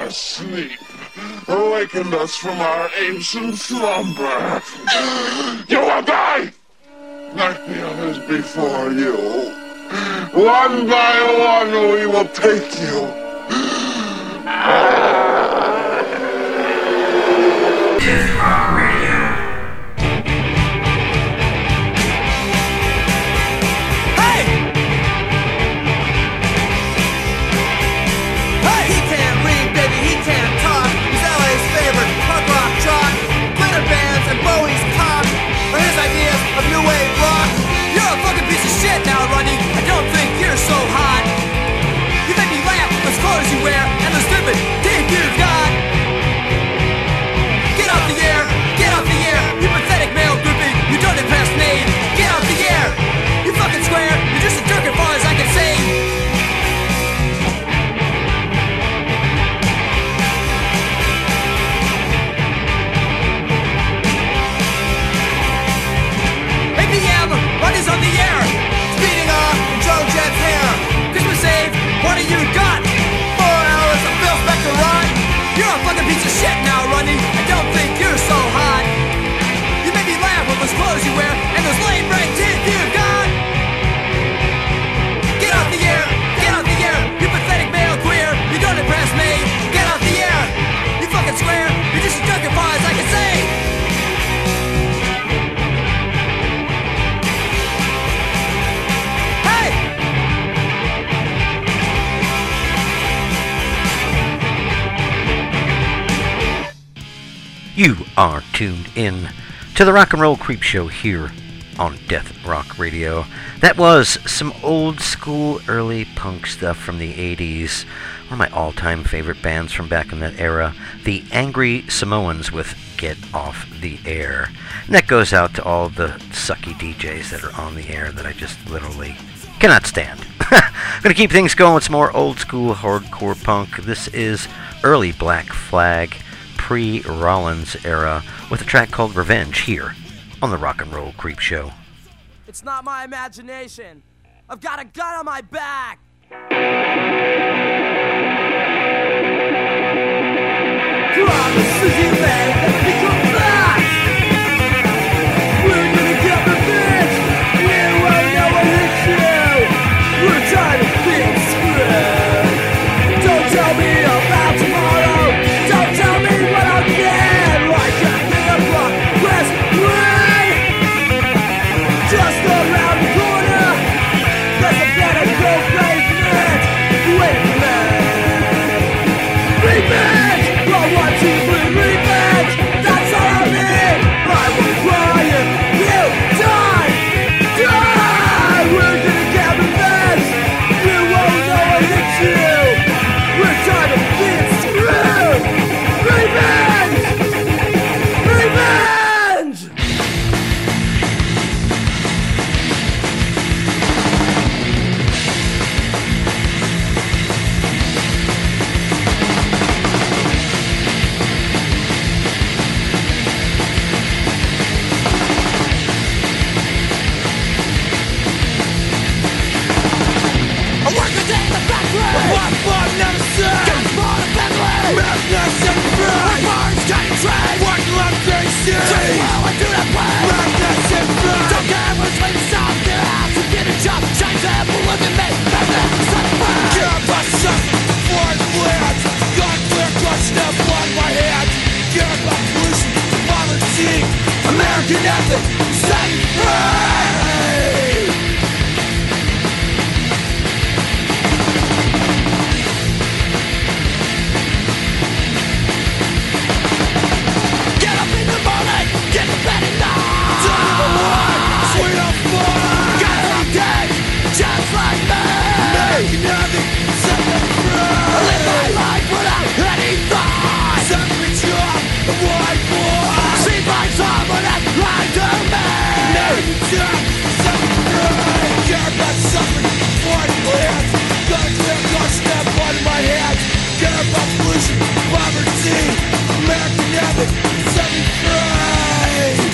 our sleep, awakened us from our ancient slumber. You will die, like the others before you. One by one, we will take you. Death Rock Radio. Now, Ronnie, I don't think you're so hot. You make me laugh with those clothes you wear and the stupid teeth you've got. Get off the air, you pathetic male groupie, you don't impress me. Get off the air, you fucking square, you're just a jerk as far as I can see. APM, Ronnie's on the air. Jet's hair, Christmas Eve, what do you got? 4 hours of Phil Spector run. You're a fucking piece of shit now, Ronnie. I don't think you're so hot. You make me laugh with those clothes you wear and those lame bright teeth you've got. Get off the air, you pathetic male queer. You don't impress me. Get off the air, you fucking square. You're just a drunk as far as I can see. You are tuned in to the Rock and Roll Creep Show here on Death Rock Radio. That was some old school early punk stuff from the 80s. One of my all-time favorite bands from back in that era, the Angry Samoans with Get Off the Air. And that goes out to all the sucky DJs that are on the air that I just literally cannot stand. I'm going to keep things going with some more old school hardcore punk. This is early Black Flag, pre-Rollins era, with a track called Revenge here on the Rock and Roll Creep Show. It's not my imagination. I've got a gun on my back. Promises you made that become facts. We're gonna get revenge. We won't know what hit you. We're trying to fix screwed. Don't tell me about tomorrow. Don't tell me what I'll get. Like a nigga block, press play. Just around the corner. There's a better go pavement. Wait for that. Revenge! I want to bring revenge. That's all I need. I will cry if you die. Die! We're gonna get revenge. You won't know I hit you. We're trying to get screwed. Revenge! Revenge! I work a day in the factory. One for never seen. Get small to Bentley. Madness and pride. Bars, cutting trade. Working on crazy. Just while I do that play. Madness and pride. Don't care what's latest out there. House and get a job. Change them. Look at me. Madness and pride. Give us something for the land. Got clear crush up on my hands. Care about pollution. Poverty. American ethic. Set free. Get up in the morning, get to bed at night. Turn the one, sweet on fire. Got every day, just like me. Making nothing, set them free. I live my life without any thought. Set me job, a white boy. See my someone that lied to me. Making job, set me free. Care about suffering, for the lands. Got a clear cut step on my hands. Care about pollution, poverty. American ethic, set me free.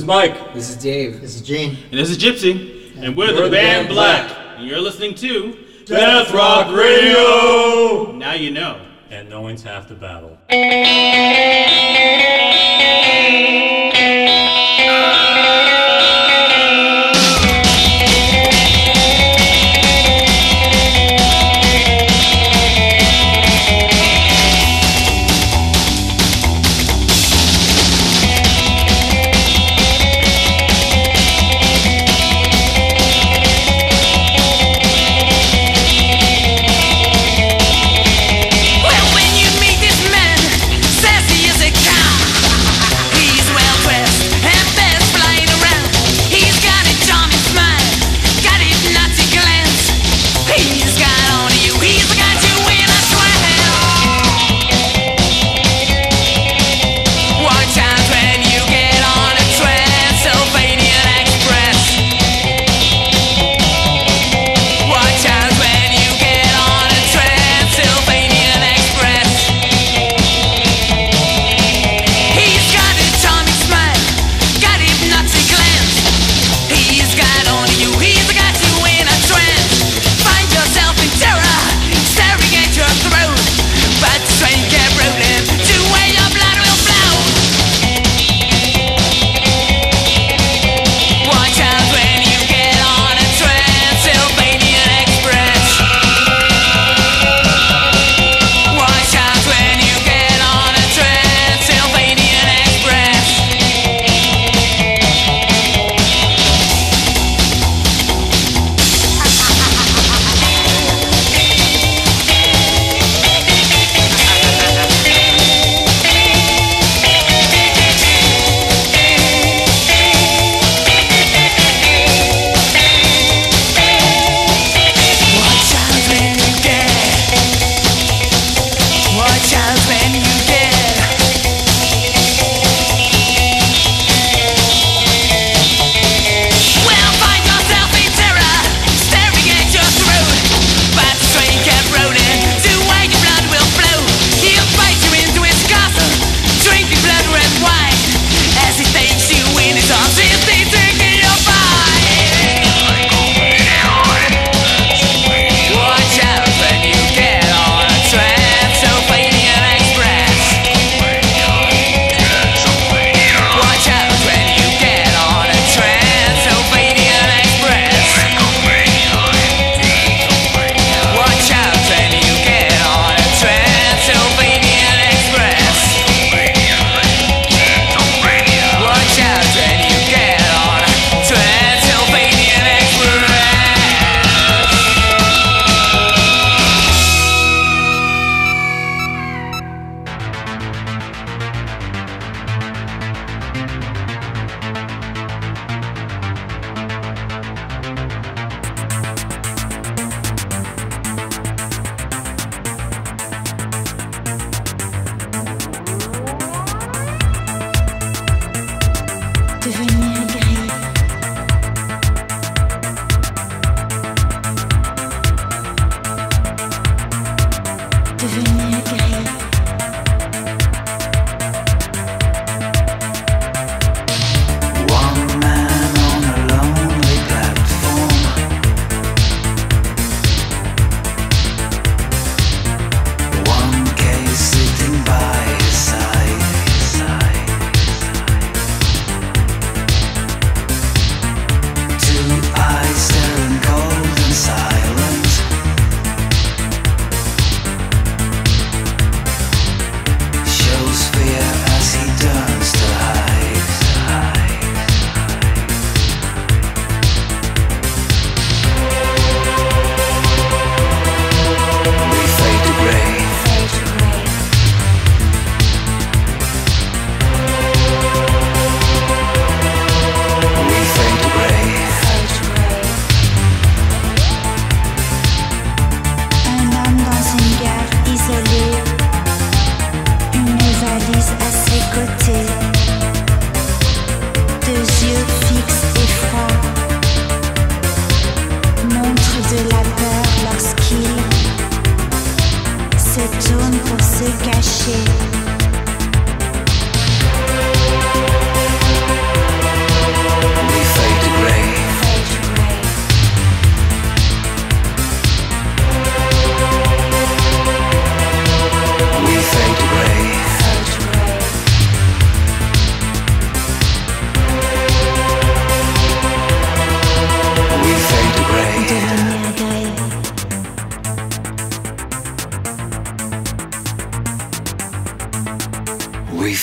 Mike. This is Dave. This is Gene. And this is Gypsy. And we're the band Black. And you're listening to Death Rock Radio. Now you know. And knowing's half the battle. Well, when you meet this man, sassy as a cow.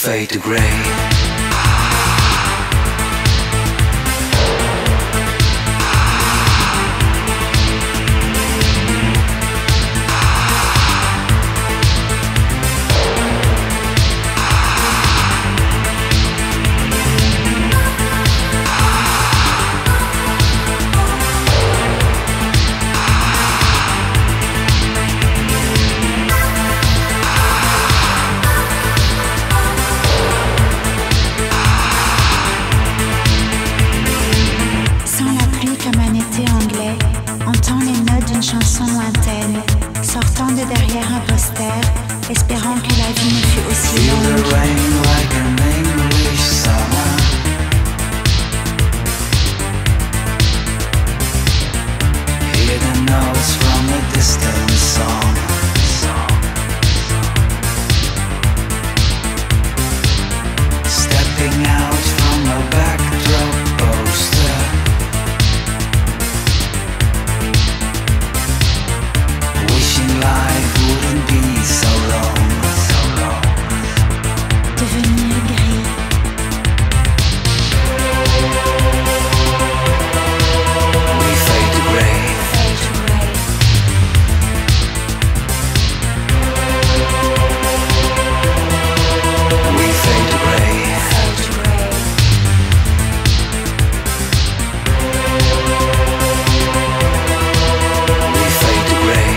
fade to grey. Chanson lointaine, sortant de derrière un poster, espérant que la vie ne fût aussi longue. Feel the rain like an English summer. Hear the notes from a distant song. Stepping out from a backdrop poster. Life wouldn't be so long, Devenir gris. We fade to grey. We fade to grey. We fade to grey.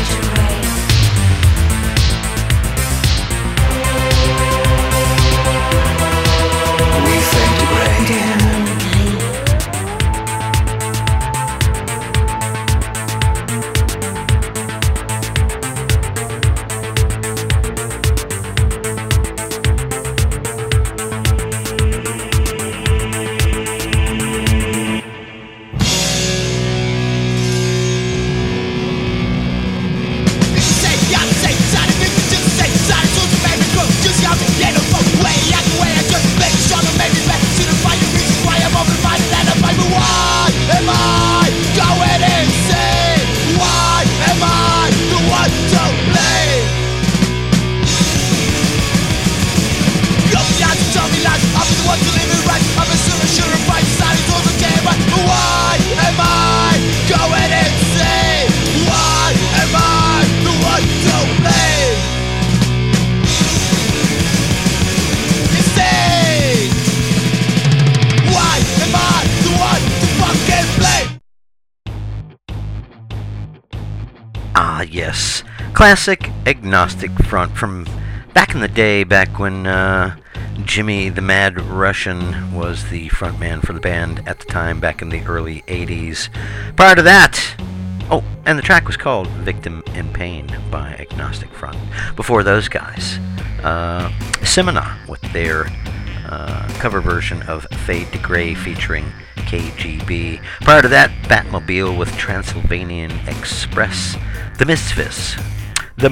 Yes, classic Agnostic Front from back in the day, back when Jimmy the Mad Russian was the frontman for the band at the time, back in the early 80s. Prior to that, oh, and the track was called Victim in Pain by Agnostic Front. Before those guys, Semina with their cover version of Fade to Grey featuring KGB. Prior to that, Batmobile with Transylvanian Express. The Misfits. The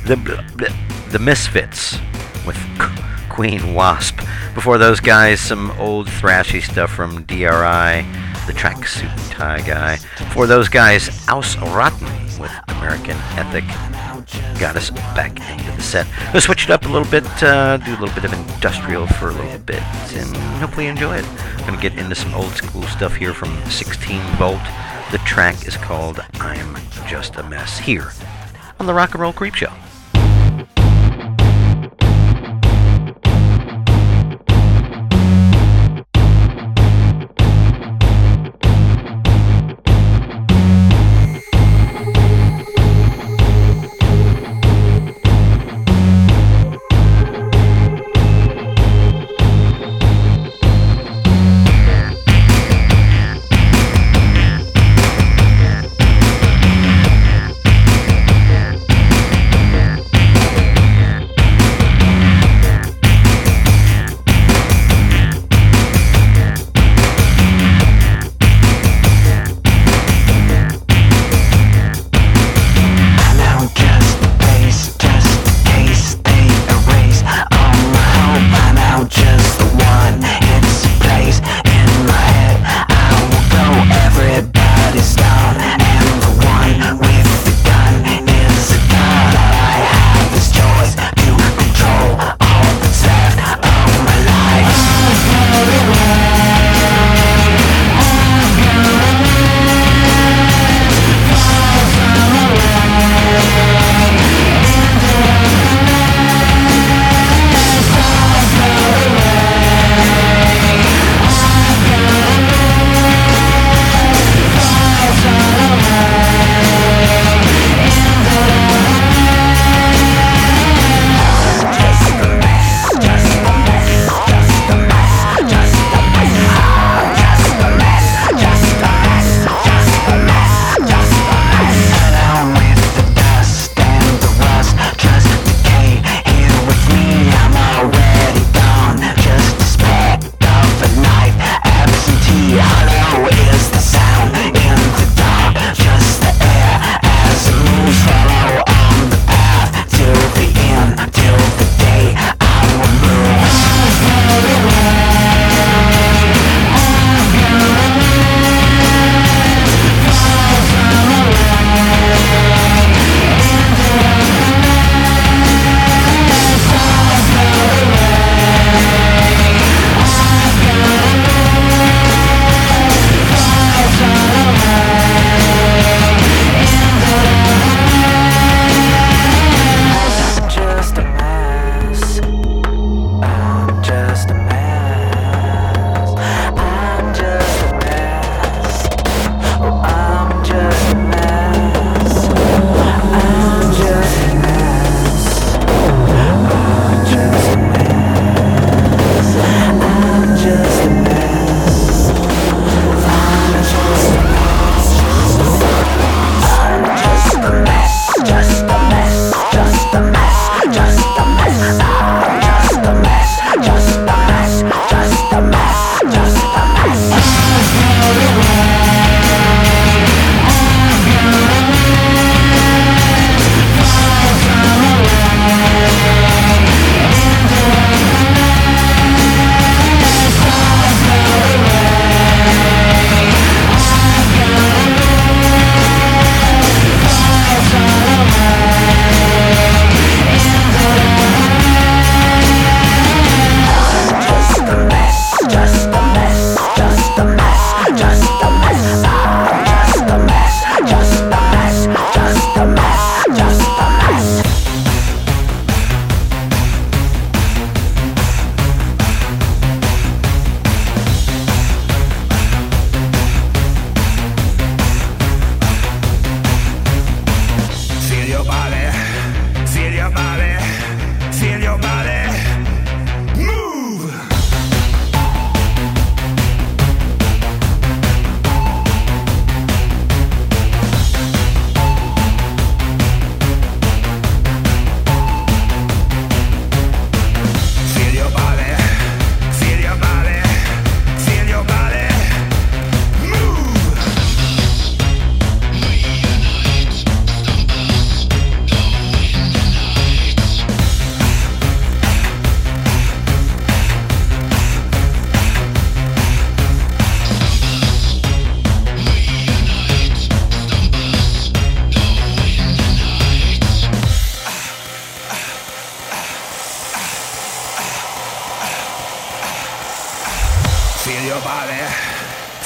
Misfits with Queen Wasp. Before those guys, some old thrashy stuff from DRI, the Tracksuit Tie Guy. Before those guys, Ausraten with American Ethic. Got us back into the set. We'll switch it up a little bit, do a little bit of industrial for a little bit, and hopefully enjoy it. I'm going to get into some old school stuff here from 16 Volt. The track is called I'm Just a Mess, here on the Rock and Roll Creep Show.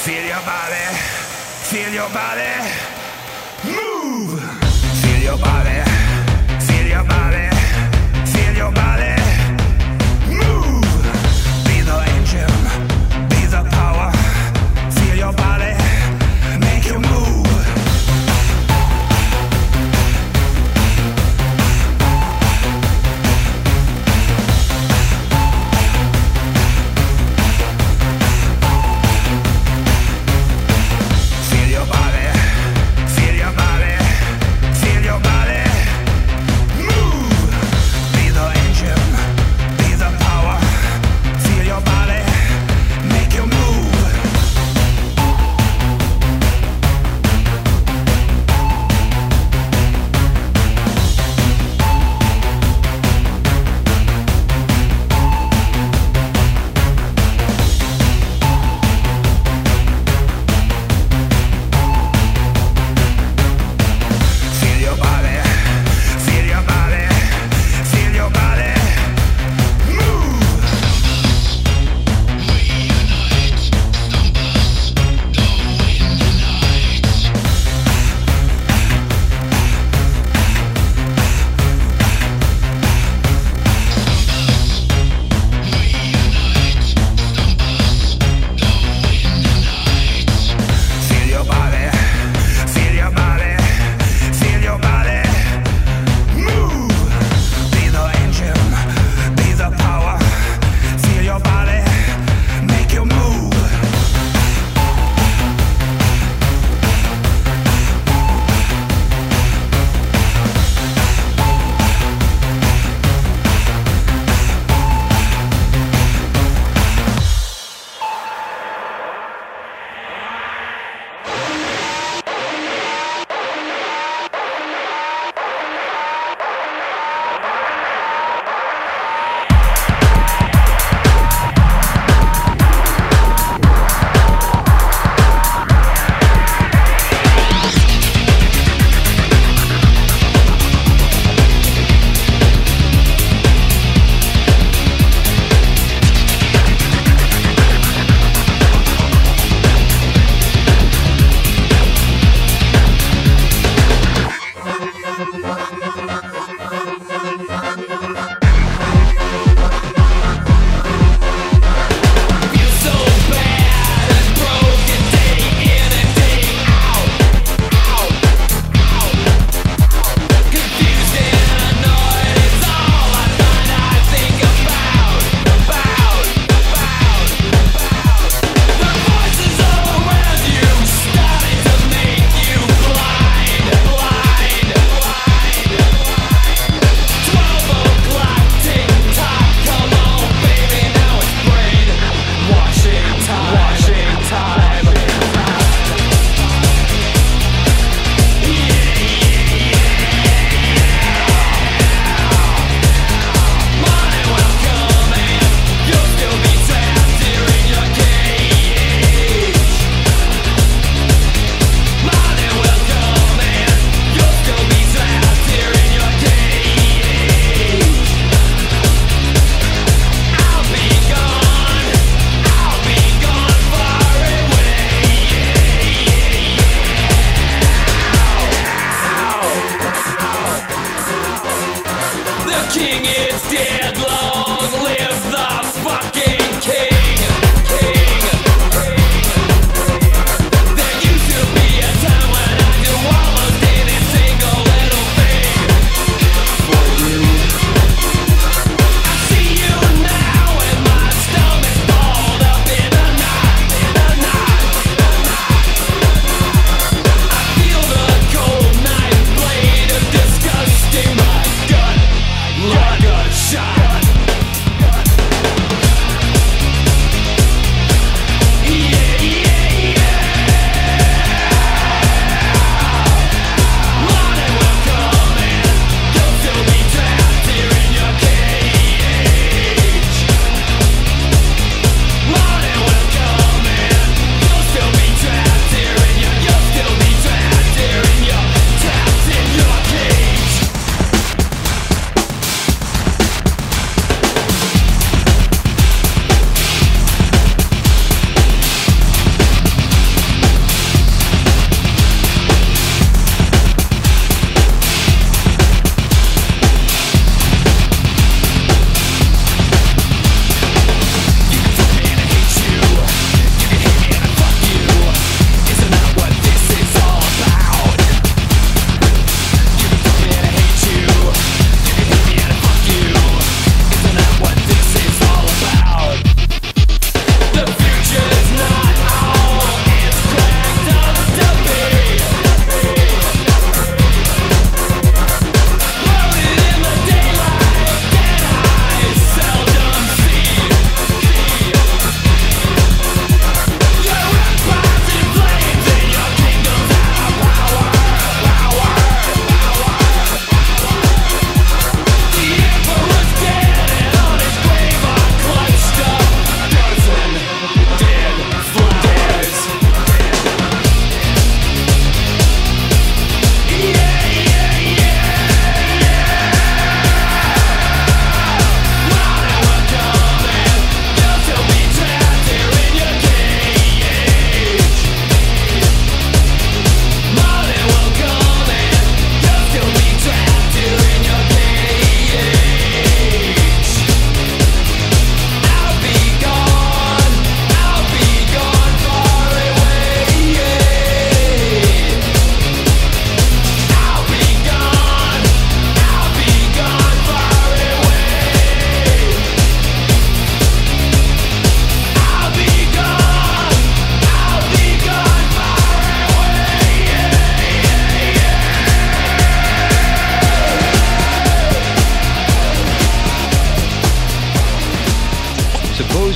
Feel your body, feel your body, move. Feel your body, feel your body, feel your body, move. Be the engine, be the power. Feel your body, make you move. Feel your body, feel your body, feel your body, move.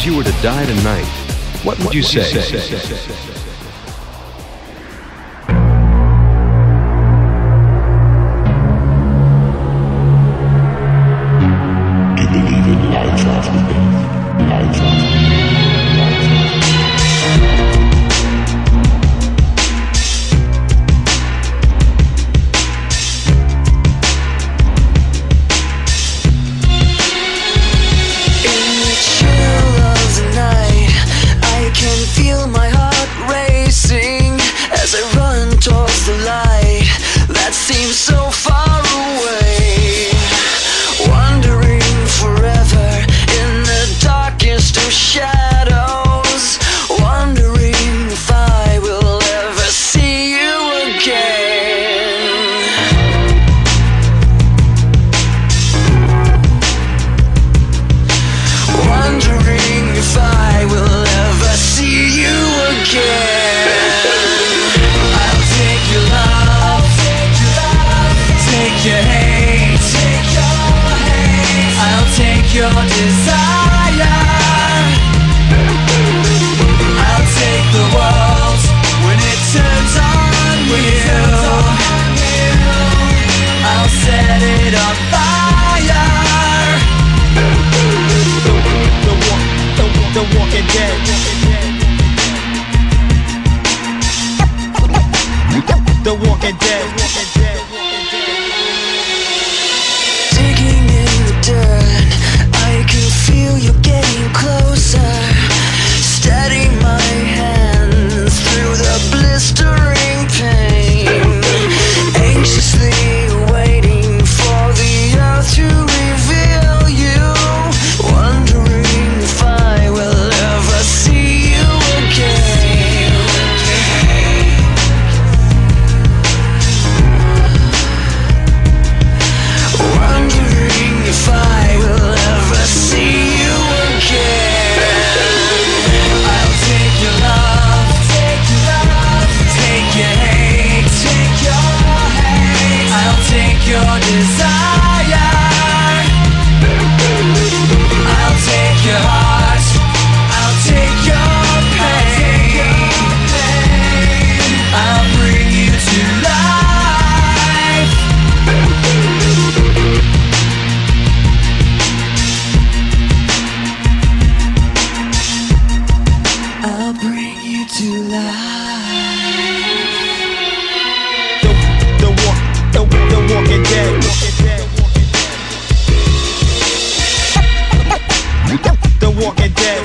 Suppose you were to die tonight, what would you say? Do you believe in life after death? Life after death? Feel my heart racing as I run towards the light that seems so far away, wandering forever in the darkest of shadows, wondering if I will ever see you again. Wondering if I will ever see you again. I'll take your love, take your hate, I'll take your desire, I'll take the world when it turns on you, I'll set it on fire. The Walking Dead. The Walking Dead. Digging in the dirt, I can feel you getting closer. Steady my hands through the blistering pain. Anxiously waiting for the earth to reveal you. Wondering if I will ever see you again. Wondering if I will ever see you again. I'll take your love, take your hate, I'll take your desire, I'll take your heart, I'll take your pain, I'll bring you to life. I'll bring you to life. The Walking Dead. The Walking Dead.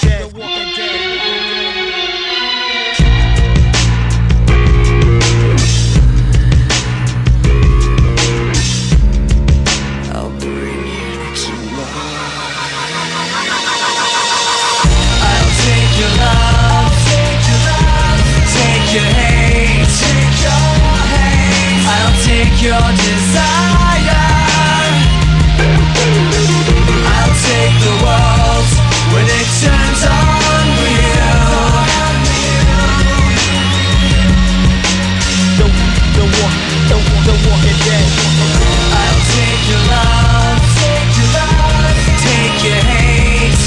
I'll bring you to life. I'll take your love, take your hate, I'll take your desire, I'll take the world when it turns on you. The Walking Dead. I'll take your love, take your hate,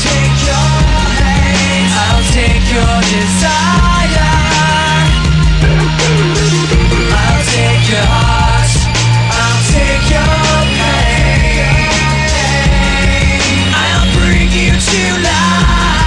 I'll take your desire, I'll take your heart, I'll take your pain, I'll bring you to life.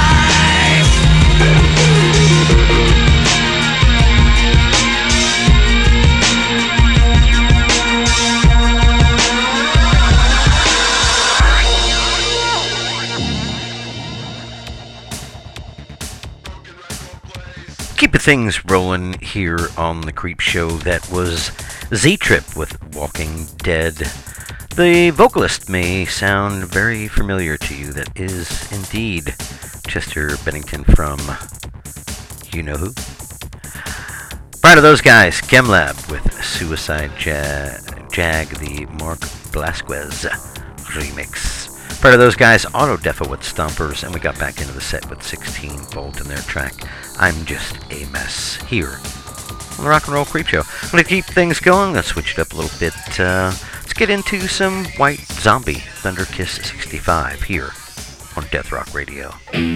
Keeping things rolling here on the Creep Show. That was Z-Trip with Walking Dead. The vocalist may sound very familiar to you. That is indeed Chester Bennington from you know who. Prior to those guys, Chemlab with Suicide Jag, the Mark Blasquez remix. Prior to those guys, Auto Defo with Stompers, and we got back into the set with 16 Volt and their track, I'm Just a Mess, here on the Rock and Roll Creep Show. I'm going to keep things going. Let's switch it up a little bit. Let's get into some White Zombie, Thunder Kiss 65, here on Death Rock Radio.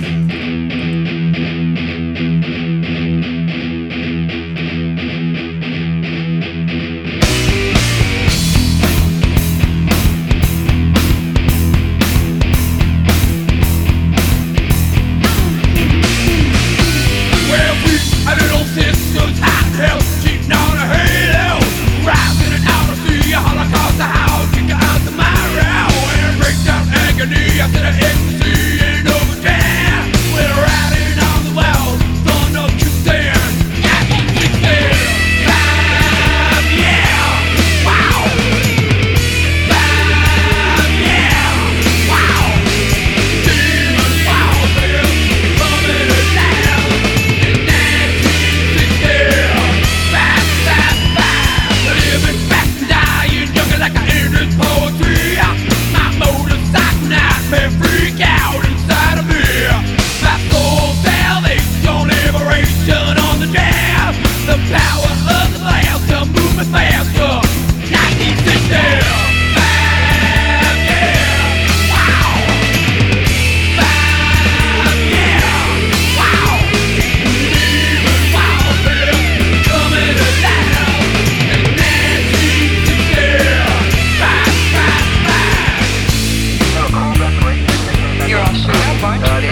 After the ecstasy and overtime, we're riding on the wall, throwing up to stand. Yeah, wow. 5, yeah, wow. Demons, wow, they're coming to town. In 1960, 5, living fast and dying, young like I ended poetry. My motorcycle nightmare freak out inside of me. My soul salvation, liberation on the jam. The power of the blast to move me faster. 1960, 5, yeah, wow. 5, yeah, wow. Demons, wow, they're coming to town. In 1960, 5. You're all shut up, aren't you?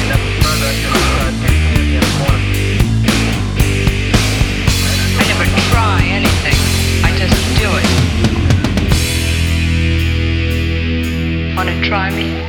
I never try anything. I just do it. Wanna try me?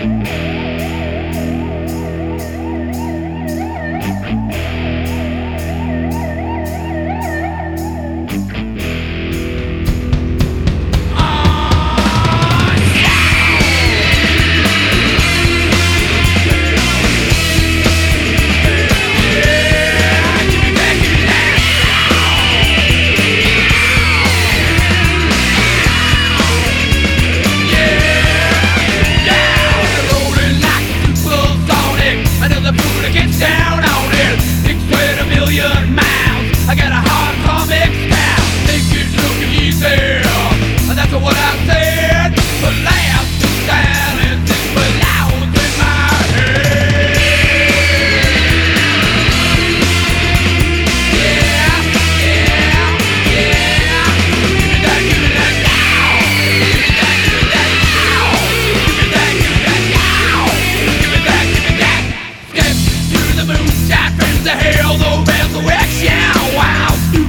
Down on it, explain a million miles. I got a hard comic style. Think it's looking easy. That's what I said. But last silence is but loud in my head. Yeah, yeah, yeah. Give me that now. Give me that now. Give me that now. Give me that. Step to the moonshine, friends of hell, the resurrection. Wow,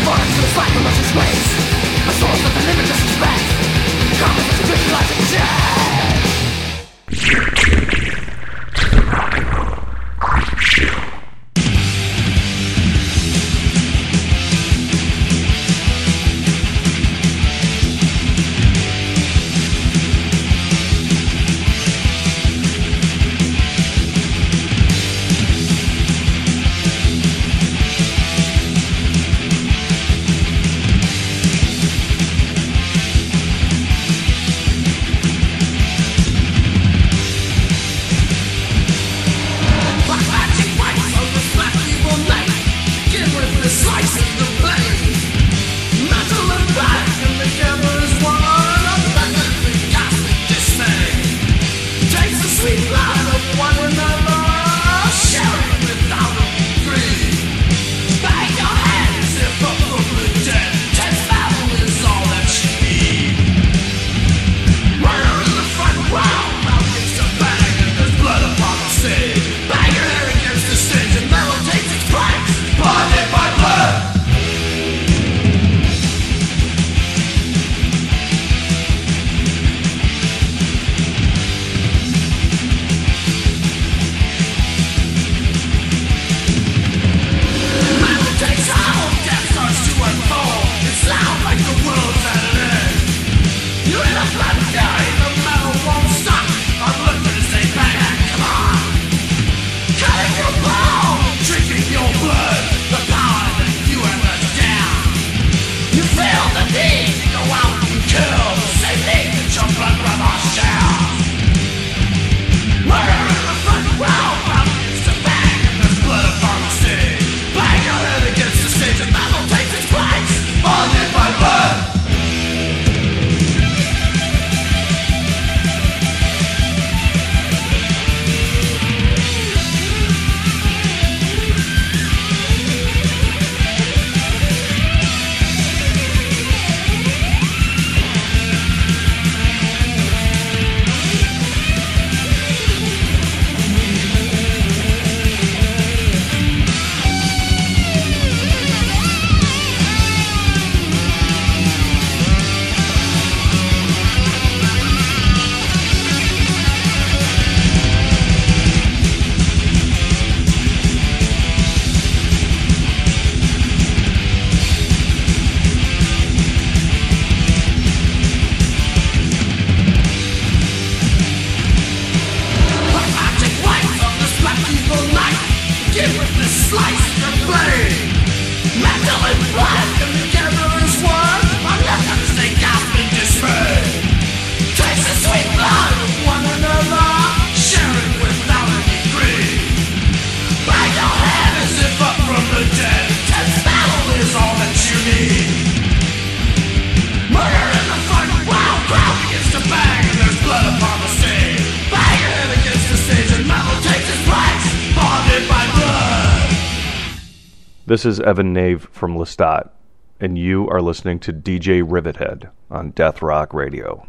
This is Evan Nave from Lestat, and you are listening to DJ Rivethead on Death Rock Radio.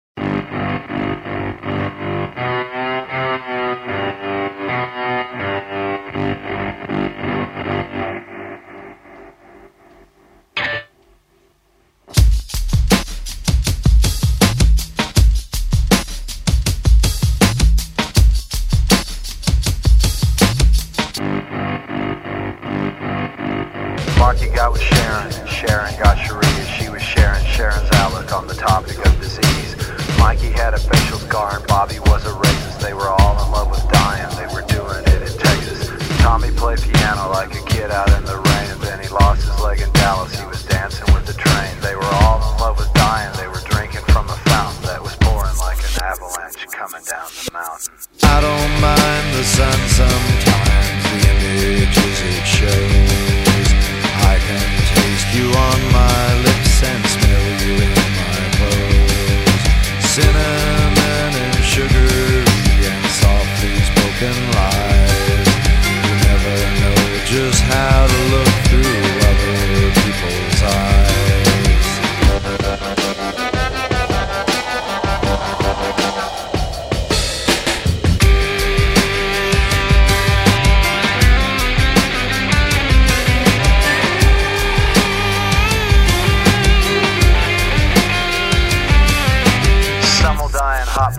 Marky got with Sharon, and Sharon got Sharia. She was sharing Sharon's outlook on the topic of disease.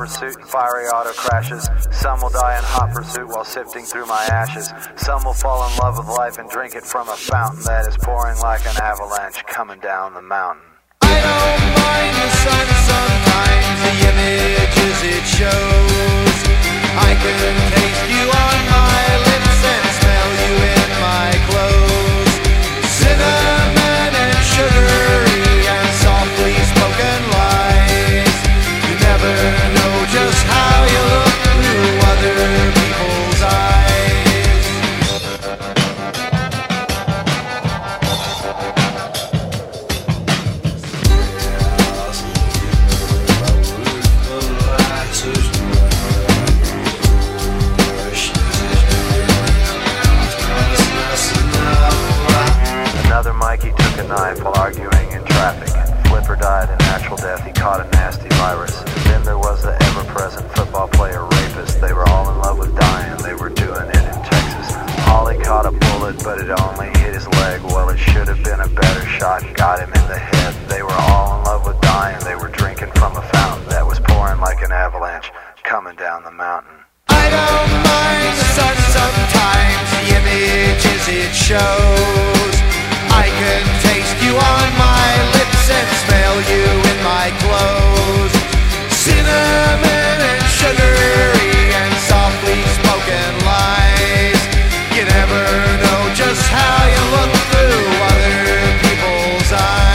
pursuit and fiery auto crashes. Some will die in hot pursuit while sifting through my ashes. Some will fall in love with life and drink it from a fountain that is pouring like an avalanche coming down the mountain. I don't mind the sun sometimes, the images it shows. I can taste you on my lips and smell you in my clothes. Cinnamon and sugary and softly spoken lies. You never know just how you look through other people's eyes. Another Mikey took a knife while arguing in traffic. Flipper died a natural death, he caught a nasty virus. Then there was the ever-present football player rapist. They were all in love with dying, they were doing it in Texas. Ollie caught a bullet, but it only hit his leg. Well, it should have been a better shot, got him in the head. They were all in love with dying, they were drinking from a fountain that was pouring like an avalanche coming down the mountain. I don't mind the sun sometimes, the images it shows. I can taste you on my lips and smell you in my clothes. Cinnamon and sugary and softly spoken lies. You never know just how you look through other people's eyes.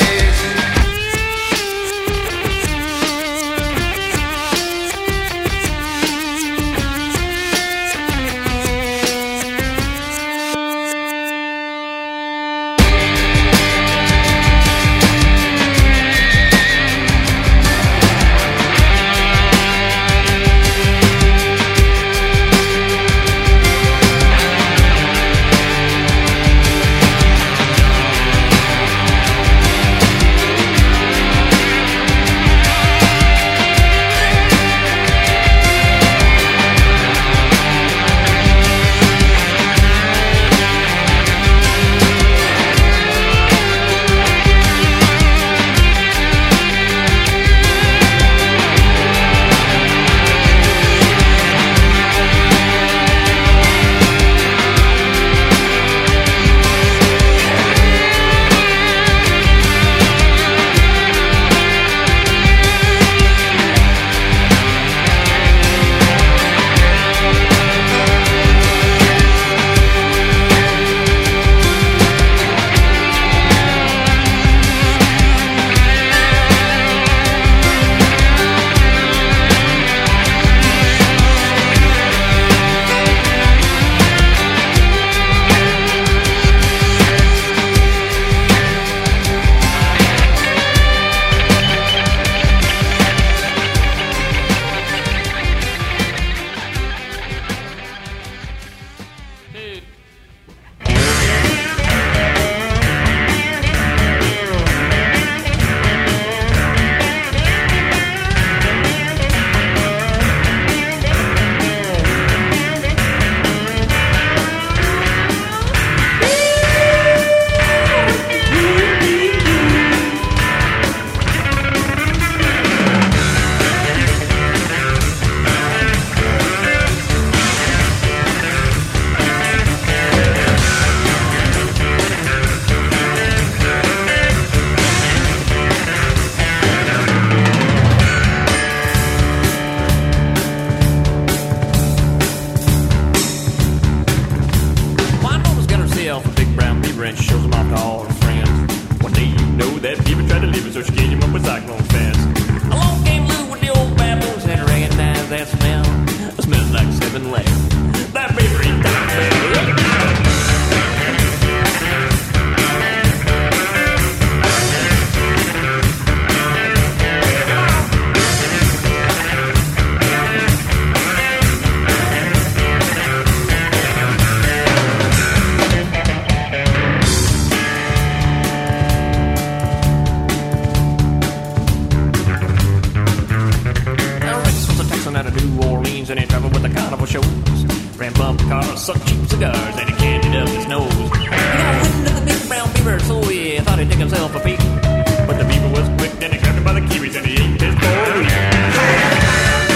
suck cheap cigars and he candied up his nose. He got wind of the big brown beaver, so he thought he'd take himself a peek. But the beaver was quick, then he grabbed him by the kiwis and he ate his boy.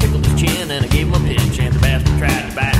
tickled his chin and I gave him a pinch, and the bastard tried to bite